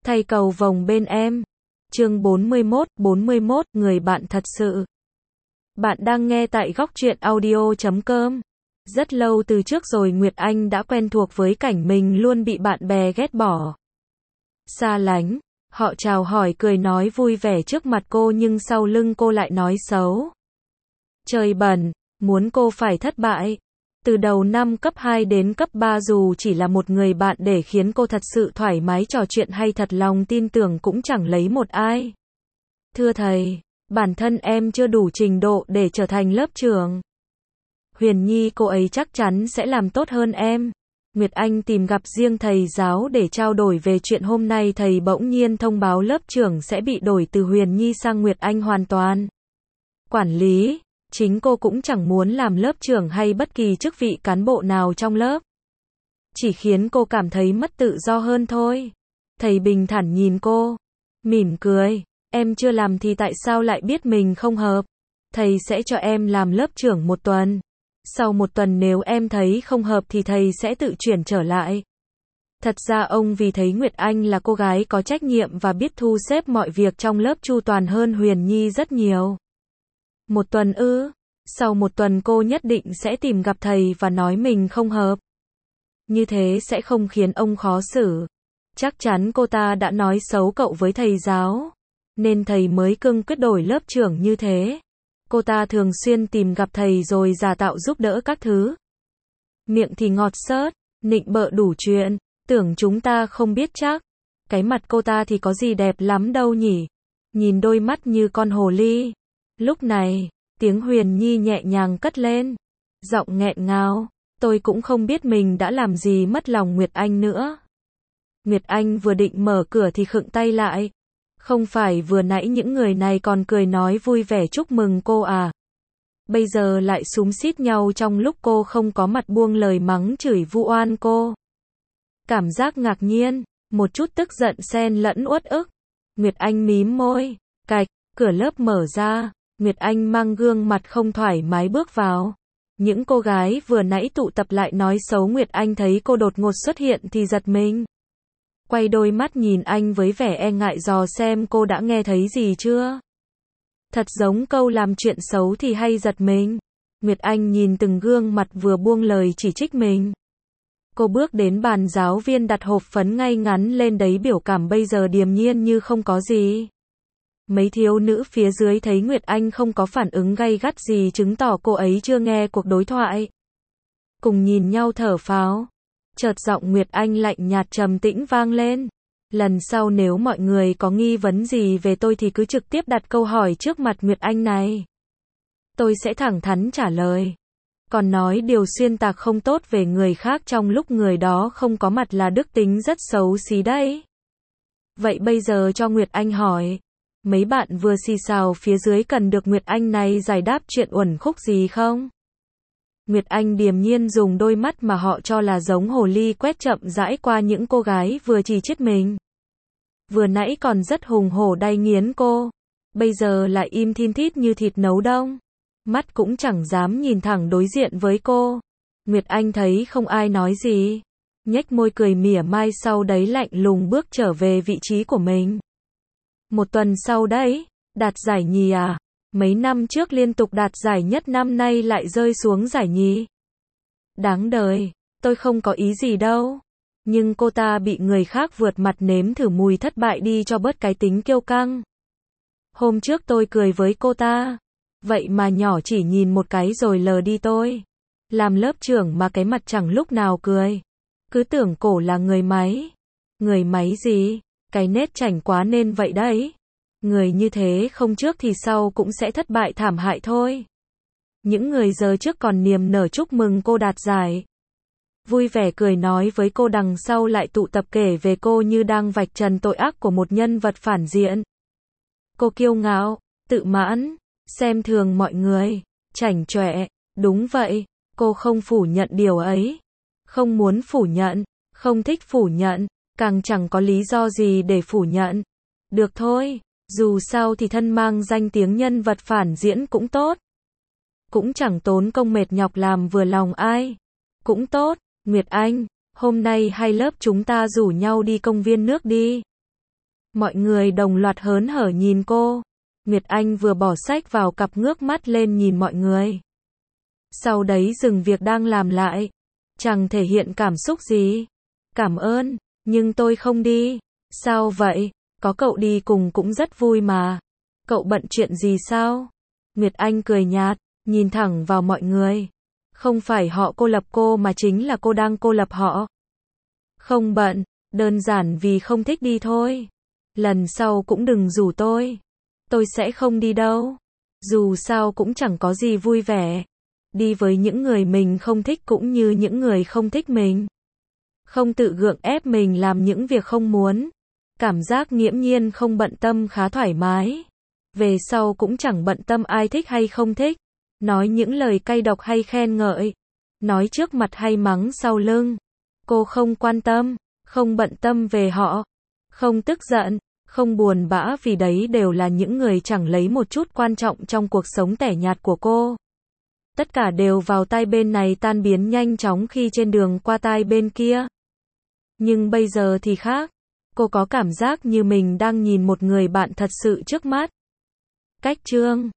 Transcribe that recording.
Thay cầu vồng bên em. Chương 41, người bạn thật sự. Bạn đang nghe tại góc truyện audio.com. Rất lâu từ trước rồi Nguyệt Anh đã quen thuộc với cảnh mình luôn bị bạn bè ghét bỏ, xa lánh. Họ chào hỏi cười nói vui vẻ trước mặt cô nhưng sau lưng cô lại nói xấu, chơi bẩn, muốn cô phải thất bại. Từ đầu năm cấp 2 đến cấp 3 dù chỉ là một người bạn để khiến cô thật sự thoải mái trò chuyện hay thật lòng tin tưởng cũng chẳng lấy một ai. Thưa thầy, bản thân em chưa đủ trình độ để trở thành lớp trưởng. Huyền Nhi cô ấy chắc chắn sẽ làm tốt hơn em. Nguyệt Anh tìm gặp riêng thầy giáo để trao đổi về chuyện hôm nay thầy bỗng nhiên thông báo lớp trưởng sẽ bị đổi từ Huyền Nhi sang Nguyệt Anh hoàn toàn. Quản lý, chính cô cũng chẳng muốn làm lớp trưởng hay bất kỳ chức vị cán bộ nào trong lớp. Chỉ khiến cô cảm thấy mất tự do hơn thôi. Thầy bình thản nhìn cô, mỉm cười, em chưa làm thì tại sao lại biết mình không hợp? Thầy sẽ cho em làm lớp trưởng 1 tuần. Sau 1 tuần nếu em thấy không hợp thì thầy sẽ tự chuyển trở lại. Thật ra ông vì thấy Nguyệt Anh là cô gái có trách nhiệm và biết thu xếp mọi việc trong lớp chu toàn hơn Huyền Nhi rất nhiều. 1 tuần ư? Sau 1 tuần cô nhất định sẽ tìm gặp thầy và nói mình không hợp. Như thế sẽ không khiến ông khó xử. Chắc chắn cô ta đã nói xấu cậu với thầy giáo, nên thầy mới cương quyết đổi lớp trưởng như thế. Cô ta thường xuyên tìm gặp thầy rồi giả tạo giúp đỡ các thứ. Miệng thì ngọt xớt, nịnh bợ đủ chuyện, tưởng chúng ta không biết chắc. Cái mặt cô ta thì có gì đẹp lắm đâu nhỉ? Nhìn đôi mắt như con hồ ly. Lúc này, tiếng Huyền Nhi nhẹ nhàng cất lên, giọng nghẹn ngào, tôi cũng không biết mình đã làm gì mất lòng Nguyệt Anh nữa. Nguyệt Anh vừa định mở cửa thì khựng tay lại. Không phải vừa nãy những người này còn cười nói vui vẻ chúc mừng cô à? Bây giờ lại xúm xít nhau trong lúc cô không có mặt buông lời mắng chửi vu oan cô. Cảm giác ngạc nhiên, một chút tức giận xen lẫn uất ức. Nguyệt Anh mím môi, cạch, cửa lớp mở ra. Nguyệt Anh mang gương mặt không thoải mái bước vào. Những cô gái vừa nãy tụ tập lại nói xấu Nguyệt Anh thấy cô đột ngột xuất hiện thì giật mình. Quay đôi mắt nhìn anh với vẻ e ngại dò xem cô đã nghe thấy gì chưa. Thật giống câu làm chuyện xấu thì hay giật mình. Nguyệt Anh nhìn từng gương mặt vừa buông lời chỉ trích mình. Cô bước đến bàn giáo viên đặt hộp phấn ngay ngắn lên đấy biểu cảm bây giờ điềm nhiên như không có gì. Mấy thiếu nữ phía dưới thấy Nguyệt Anh không có phản ứng gay gắt gì chứng tỏ cô ấy chưa nghe cuộc đối thoại. Cùng nhìn nhau thở phào. Chợt giọng Nguyệt Anh lạnh nhạt trầm tĩnh vang lên. Lần sau nếu mọi người có nghi vấn gì về tôi thì cứ trực tiếp đặt câu hỏi trước mặt Nguyệt Anh này. Tôi sẽ thẳng thắn trả lời. Còn nói điều xuyên tạc không tốt về người khác trong lúc người đó không có mặt là đức tính rất xấu xí đấy. Vậy bây giờ cho Nguyệt Anh hỏi. Mấy bạn vừa xì xào phía dưới cần được Nguyệt Anh này giải đáp chuyện uẩn khúc gì không? Nguyệt Anh điềm nhiên dùng đôi mắt mà họ cho là giống hồ ly quét chậm rãi qua những cô gái vừa chỉ trích mình. Vừa nãy còn rất hùng hổ đay nghiến cô. Bây giờ lại im thin thít như thịt nấu đông. Mắt cũng chẳng dám nhìn thẳng đối diện với cô. Nguyệt Anh thấy không ai nói gì. Nhếch môi cười mỉa mai sau đấy lạnh lùng bước trở về vị trí của mình. 1 tuần sau đấy, đạt giải nhì à? Mấy năm trước liên tục đạt giải nhất năm nay lại rơi xuống giải nhì. Đáng đời, tôi không có ý gì đâu. Nhưng cô ta bị người khác vượt mặt nếm thử mùi thất bại đi cho bớt cái tính kiêu căng. Hôm trước tôi cười với cô ta. Vậy mà nhỏ chỉ nhìn một cái rồi lờ đi tôi. Làm lớp trưởng mà cái mặt chẳng lúc nào cười. Cứ tưởng cổ là người máy. Người máy gì? Cái nết chảnh quá nên vậy đấy. Người như thế không trước thì sau cũng sẽ thất bại thảm hại thôi. Những người giờ trước còn niềm nở chúc mừng cô đạt giải. Vui vẻ cười nói với cô đằng sau lại tụ tập kể về cô như đang vạch trần tội ác của một nhân vật phản diện. Cô kiêu ngạo, tự mãn, xem thường mọi người, chảnh chọe. Đúng vậy, cô không phủ nhận điều ấy. Không muốn phủ nhận, không thích phủ nhận, càng chẳng có lý do gì để phủ nhận. Được thôi. Dù sao thì thân mang danh tiếng nhân vật phản diễn cũng tốt. Cũng chẳng tốn công mệt nhọc làm vừa lòng ai. Cũng tốt, Nguyệt Anh, hôm nay hay lớp chúng ta rủ nhau đi công viên nước đi. Mọi người đồng loạt hớn hở nhìn cô. Nguyệt Anh vừa bỏ sách vào cặp ngước mắt lên nhìn mọi người. Sau đấy dừng việc đang làm lại. Chẳng thể hiện cảm xúc gì. Cảm ơn, nhưng tôi không đi. Sao vậy? Có cậu đi cùng cũng rất vui mà. Cậu bận chuyện gì sao? Nguyệt Anh cười nhạt, nhìn thẳng vào mọi người. Không phải họ cô lập cô mà chính là cô đang cô lập họ. Không bận, đơn giản vì không thích đi thôi. Lần sau cũng đừng rủ tôi. Tôi sẽ không đi đâu. Dù sao cũng chẳng có gì vui vẻ. Đi với những người mình không thích cũng như những người không thích mình. Không tự gượng ép mình làm những việc không muốn. Cảm giác nghiễm nhiên không bận tâm khá thoải mái. Về sau cũng chẳng bận tâm ai thích hay không thích. Nói những lời cay độc hay khen ngợi. Nói trước mặt hay mắng sau lưng. Cô không quan tâm, không bận tâm về họ. Không tức giận, không buồn bã vì đấy đều là những người chẳng lấy một chút quan trọng trong cuộc sống tẻ nhạt của cô. Tất cả đều vào tai bên này tan biến nhanh chóng khi trên đường qua tai bên kia. Nhưng bây giờ thì khác. Cô có cảm giác như mình đang nhìn một người bạn thật sự trước mắt. Cách chương